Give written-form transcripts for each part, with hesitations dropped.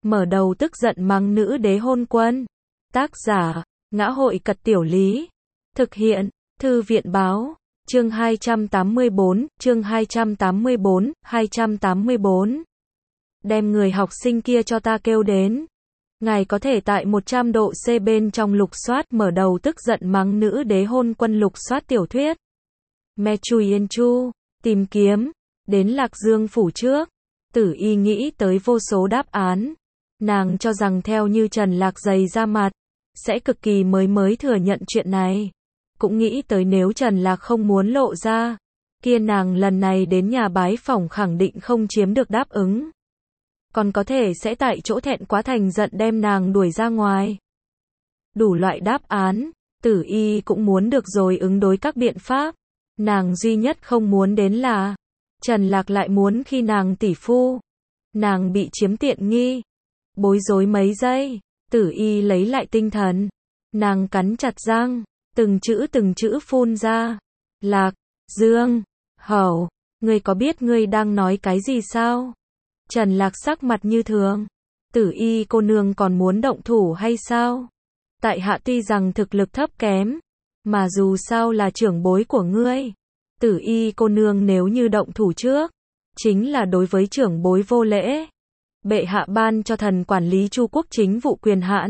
mở đầu tức giận mắng nữ đế hôn quân. Tác giả, Ngã hội Cật Tiểu Lý. Thực hiện, Thư viện Báo. Chương 284, chương 284. Đem người học sinh kia cho ta kêu đến. Ngài có thể tại 100 độ C bên trong lục soát mở đầu tức giận mắng nữ đế hôn quân lục soát tiểu thuyết. Me Chui Yên Chu, tìm kiếm, đến Lạc Dương phủ trước. Tử Y nghĩ tới vô số đáp án. Nàng cho rằng theo như Trần Lạc dày ra mặt, sẽ cực kỳ mới thừa nhận chuyện này. Cũng nghĩ tới nếu Trần Lạc không muốn lộ ra, kia nàng lần này đến nhà bái phỏng khẳng định không chiếm được đáp ứng. Còn có thể sẽ tại chỗ thẹn quá thành giận đem nàng đuổi ra ngoài. Đủ loại đáp án, Tử Y cũng muốn được rồi ứng đối các biện pháp. Nàng duy nhất không muốn đến là Trần Lạc lại muốn khi nàng tỷ phu. Nàng bị chiếm tiện nghi. Bối rối mấy giây, Tử Y lấy lại tinh thần. Nàng cắn chặt răng, từng chữ phun ra. Lạc, Dương, Hầu, ngươi có biết ngươi đang nói cái gì sao? Trần Lạc sắc mặt như thường. Tử Y cô nương còn muốn động thủ hay sao? Tại hạ tuy rằng thực lực thấp kém, mà dù sao là trưởng bối của ngươi. Tử Y cô nương nếu như động thủ trước, chính là đối với trưởng bối vô lễ. Bệ hạ ban cho thần quản lý Chu quốc chính vụ quyền hạn.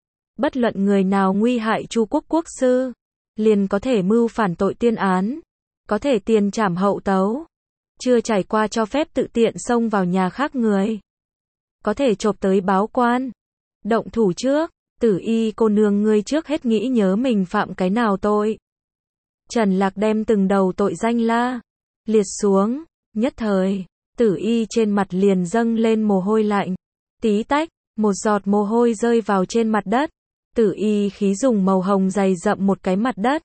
Bất luận người nào nguy hại Chu quốc quốc sư, liền có thể mưu phản tội tuyên án, có thể tiền trảm hậu tấu. Chưa trải qua cho phép tự tiện xông vào nhà khác người, có thể chộp tới báo quan. Động thủ trước, Tử Y cô nương ngươi trước hết nghĩ nhớ mình phạm cái nào tội. Trần Lạc đem từng đầu tội danh la liệt xuống, nhất thời, Tử Y trên mặt liền dâng lên mồ hôi lạnh. Tí tách, một giọt mồ hôi rơi vào trên mặt đất. Tử Y khí dùng màu hồng dày rậm một cái mặt đất.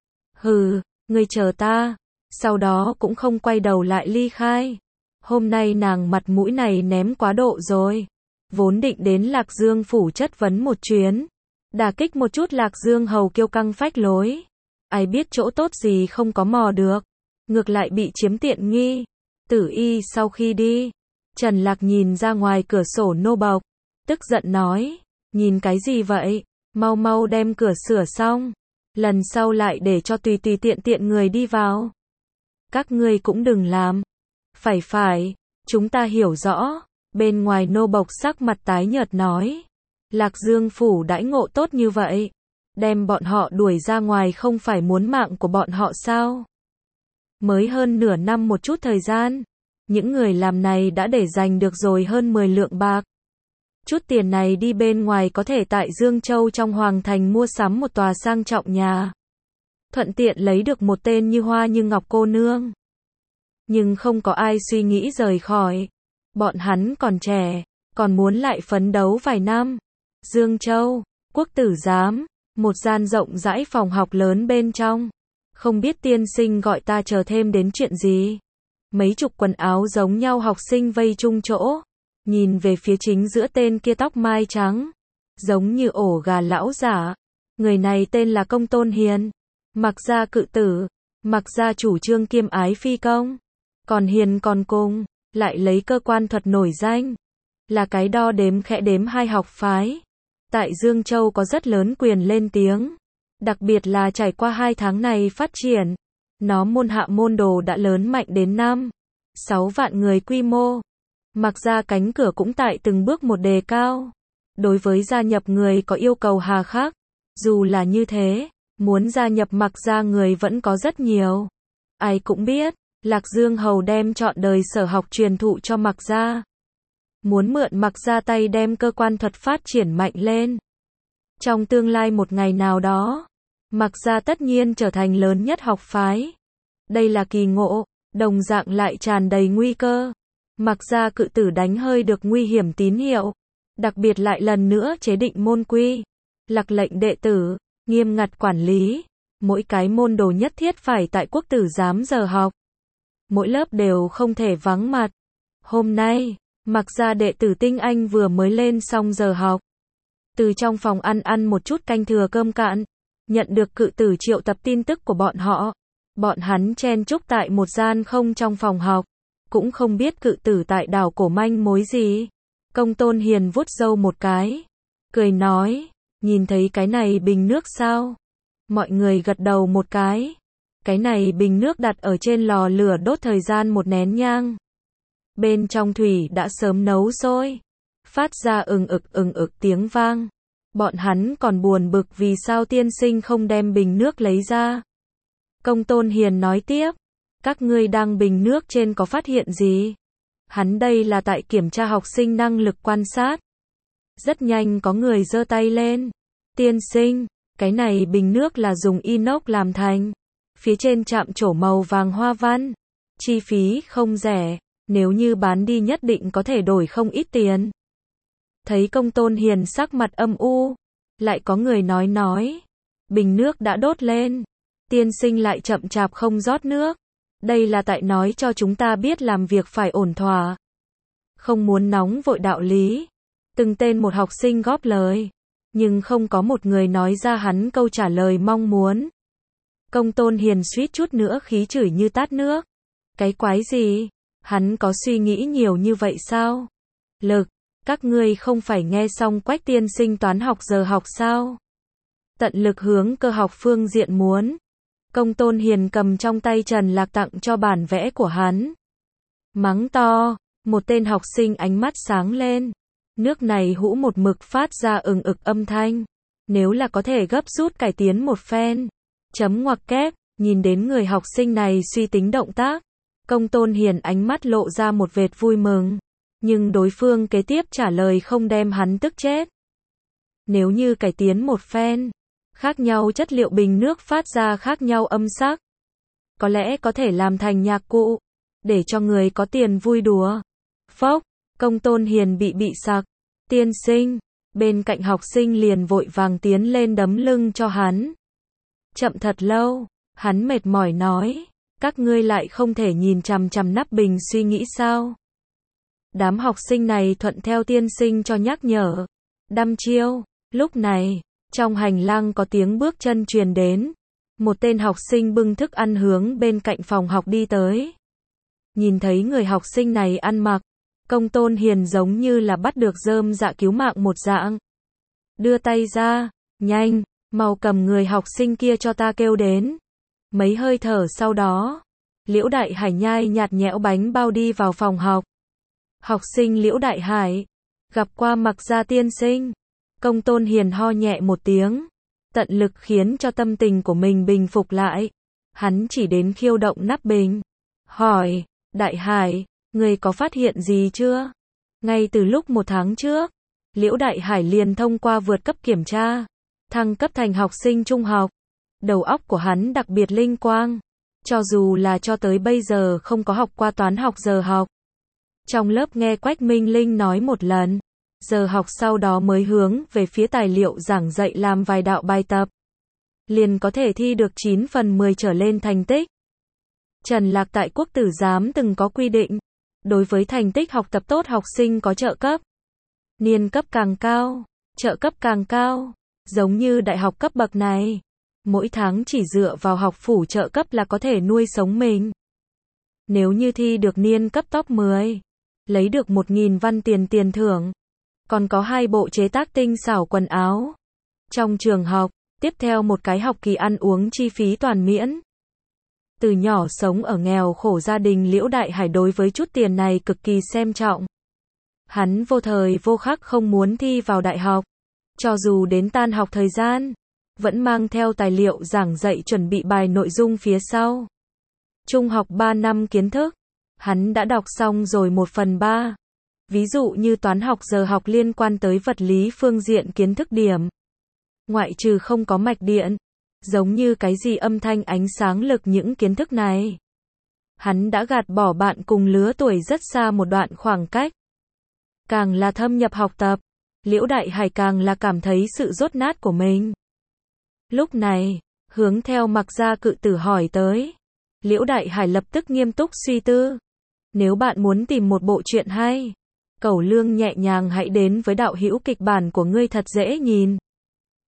Hừ, ngươi chờ ta. Sau đó cũng không quay đầu lại ly khai. Hôm nay nàng mặt mũi này ném quá độ rồi. Vốn định đến Lạc Dương phủ chất vấn một chuyến, đả kích một chút Lạc Dương hầu kiêu căng phách lối. Ai biết chỗ tốt gì không có mò được, ngược lại bị chiếm tiện nghi. Tử Y sau khi đi, Trần Lạc nhìn ra ngoài cửa sổ nô bộc, tức giận nói, nhìn cái gì vậy, mau đem cửa sửa xong, lần sau lại để cho tùy tiện người đi vào. Các ngươi cũng đừng làm. Phải, chúng ta hiểu rõ. Bên ngoài nô bộc sắc mặt tái nhợt nói, Lạc Dương phủ đãi ngộ tốt như vậy, đem bọn họ đuổi ra ngoài không phải muốn mạng của bọn họ sao? Mới hơn nửa năm một chút thời gian, những người làm này đã để dành được rồi hơn 10 lượng bạc. Chút tiền này đi bên ngoài có thể tại Dương Châu trong Hoàng Thành mua sắm một tòa sang trọng nhà. Thuận tiện lấy được một tên như hoa như ngọc cô nương. Nhưng không có ai suy nghĩ rời khỏi. Bọn hắn còn trẻ, còn muốn lại phấn đấu vài năm. Dương Châu, Quốc tử giám, một gian rộng rãi phòng học lớn bên trong. Không biết tiên sinh gọi ta chờ thêm đến chuyện gì. Mấy chục quần áo giống nhau học sinh vây chung chỗ. Nhìn về phía chính giữa tên kia tóc mai trắng, giống như ổ gà lão giả. Người này tên là Công Tôn Hiền. Mặc gia cự tử, mặc gia chủ trương kiêm ái phi công. Còn Hiền còn cùng, lại lấy cơ quan thuật nổi danh. Là cái đo đếm khẽ đếm hai học phái. Tại Dương Châu có rất lớn quyền lên tiếng. Đặc biệt là trải qua 2 tháng này phát triển. Nó môn hạ môn đồ đã lớn mạnh đến 5-6 vạn người quy mô. Mặc ra cánh cửa cũng tại từng bước một đề cao. Đối với gia nhập người có yêu cầu hà khắc. Dù là như thế, muốn gia nhập Mặc ra người vẫn có rất nhiều. Ai cũng biết, Lạc Dương hầu đem trọn đời sở học truyền thụ cho Mặc ra. Muốn mượn Mặc ra tay đem cơ quan thuật phát triển mạnh lên. Trong tương lai một ngày nào đó, Mặc ra tất nhiên trở thành lớn nhất học phái. Đây là kỳ ngộ, đồng dạng lại tràn đầy nguy cơ. Mặc ra cự tử đánh hơi được nguy hiểm tín hiệu. Đặc biệt lại lần nữa chế định môn quy. Lạc lệnh đệ tử, nghiêm ngặt quản lý. Mỗi cái môn đồ nhất thiết phải tại quốc tử giám giờ học. Mỗi lớp đều không thể vắng mặt. Hôm nay, Mặc ra đệ tử tinh anh vừa mới lên xong giờ học. Từ trong phòng ăn một chút canh thừa cơm cạn. Nhận được cự tử triệu tập tin tức của bọn họ. Bọn hắn chen chúc tại một gian không trong phòng học. Cũng không biết cự tử tại đảo cổ manh mối gì. Công Tôn Hiền vuốt râu một cái, cười nói, nhìn thấy cái này bình nước sao? Mọi người gật đầu một cái. Cái này bình nước đặt ở trên lò lửa đốt thời gian một nén nhang. Bên trong thủy đã sớm nấu sôi, phát ra ừng ực tiếng vang. Bọn hắn còn buồn bực vì sao tiên sinh không đem bình nước lấy ra. Công Tôn Hiền nói tiếp, các ngươi đang bình nước trên có phát hiện gì? Hắn đây là tại kiểm tra học sinh năng lực quan sát. Rất nhanh có người giơ tay lên. Tiên sinh, cái này bình nước là dùng inox làm thành. Phía trên chạm trổ màu vàng hoa văn. Chi phí không rẻ, nếu như bán đi nhất định có thể đổi không ít tiền. Thấy Công Tôn Hiền sắc mặt âm u, lại có người nói, bình nước đã đốt lên, tiên sinh lại chậm chạp không rót nước, đây là tại nói cho chúng ta biết làm việc phải ổn thỏa, không muốn nóng vội đạo lý. Từng tên một học sinh góp lời, nhưng không có một người nói ra hắn câu trả lời mong muốn. Công Tôn Hiền suýt chút nữa khí chửi như tát nước. Cái quái gì? Hắn có suy nghĩ nhiều như vậy sao? Lực, các ngươi không phải nghe xong Quách tiên sinh toán học giờ học sao? Tận lực hướng cơ học phương diện muốn. Công Tôn Hiền cầm trong tay Trần Lạc tặng cho bản vẽ của hắn. Mắng to, một tên học sinh ánh mắt sáng lên. Nước này hũ một mực phát ra ừng ực âm thanh. Nếu là có thể gấp rút cải tiến một phen. Chấm ngoặc kép, nhìn đến người học sinh này suy tính động tác. Công Tôn Hiền ánh mắt lộ ra một vệt vui mừng. Nhưng đối phương kế tiếp trả lời không đem hắn tức chết. Nếu như cải tiến một phen, khác nhau chất liệu bình nước phát ra khác nhau âm sắc. Có lẽ có thể làm thành nhạc cụ, để cho người có tiền vui đùa. Phốc, Công Tôn Hiền bị sặc. Tiên sinh, bên cạnh học sinh liền vội vàng tiến lên đấm lưng cho hắn. Chậm thật lâu, hắn mệt mỏi nói, các ngươi lại không thể nhìn chằm chằm nắp bình suy nghĩ sao? Đám học sinh này thuận theo tiên sinh cho nhắc nhở. Đăm chiêu, lúc này, trong hành lang có tiếng bước chân truyền đến. Một tên học sinh bưng thức ăn hướng bên cạnh phòng học đi tới. Nhìn thấy người học sinh này ăn mặc, Công Tôn Hiền giống như là bắt được rơm dạ cứu mạng một dạng. Đưa tay ra, nhanh, mau cầm người học sinh kia cho ta kêu đến. Mấy hơi thở sau đó, Liễu Đại Hải nhai nhạt nhẽo bánh bao đi vào phòng học. Học sinh Liễu Đại Hải, gặp qua Mặc Gia tiên sinh. Công Tôn Hiền ho nhẹ một tiếng, tận lực khiến cho tâm tình của mình bình phục lại. Hắn chỉ đến khiêu động nắp bình, hỏi, Đại Hải, người có phát hiện gì chưa? Ngay từ lúc 1 tháng trước, Liễu Đại Hải liền thông qua vượt cấp kiểm tra, thăng cấp thành học sinh trung học. Đầu óc của hắn đặc biệt linh quang, cho dù là cho tới bây giờ không có học qua toán học giờ học. Trong lớp nghe Quách Minh Linh nói một lần, giờ học sau đó mới hướng về phía tài liệu giảng dạy làm vài đạo bài tập. Liền có thể thi được 9 phần 10 trở lên thành tích. Trần Lạc tại Quốc Tử Giám từng có quy định, đối với thành tích học tập tốt học sinh có trợ cấp. Niên cấp càng cao, trợ cấp càng cao, giống như đại học cấp bậc này. Mỗi tháng chỉ dựa vào học phủ trợ cấp là có thể nuôi sống mình. Nếu như thi được niên cấp top 10, lấy được 1.000 văn tiền thưởng, còn có 2 bộ chế tác tinh xảo quần áo. Trong trường học, tiếp theo một cái học kỳ ăn uống chi phí toàn miễn. Từ nhỏ sống ở nghèo khổ gia đình Liễu Đại Hải đối với chút tiền này cực kỳ xem trọng. Hắn vô thời vô khắc không muốn thi vào đại học. Cho dù đến tan học thời gian, vẫn mang theo tài liệu giảng dạy chuẩn bị bài nội dung phía sau. Trung học 3 năm kiến thức, hắn đã đọc xong rồi 1/3. Ví dụ như toán học giờ học liên quan tới vật lý phương diện kiến thức điểm. Ngoại trừ không có mạch điện, giống như cái gì âm thanh ánh sáng lực những kiến thức này. Hắn đã gạt bỏ bạn cùng lứa tuổi rất xa một đoạn khoảng cách. Càng là thâm nhập học tập, Liễu Đại Hải càng là cảm thấy sự dốt nát của mình. Lúc này, hướng theo Mặc Gia cự tử hỏi tới. Liễu Đại Hải lập tức nghiêm túc suy tư. Nếu bạn muốn tìm một bộ truyện hay, Cẩu Lương nhẹ nhàng hãy đến với đạo hữu kịch bản của ngươi thật dễ nhìn.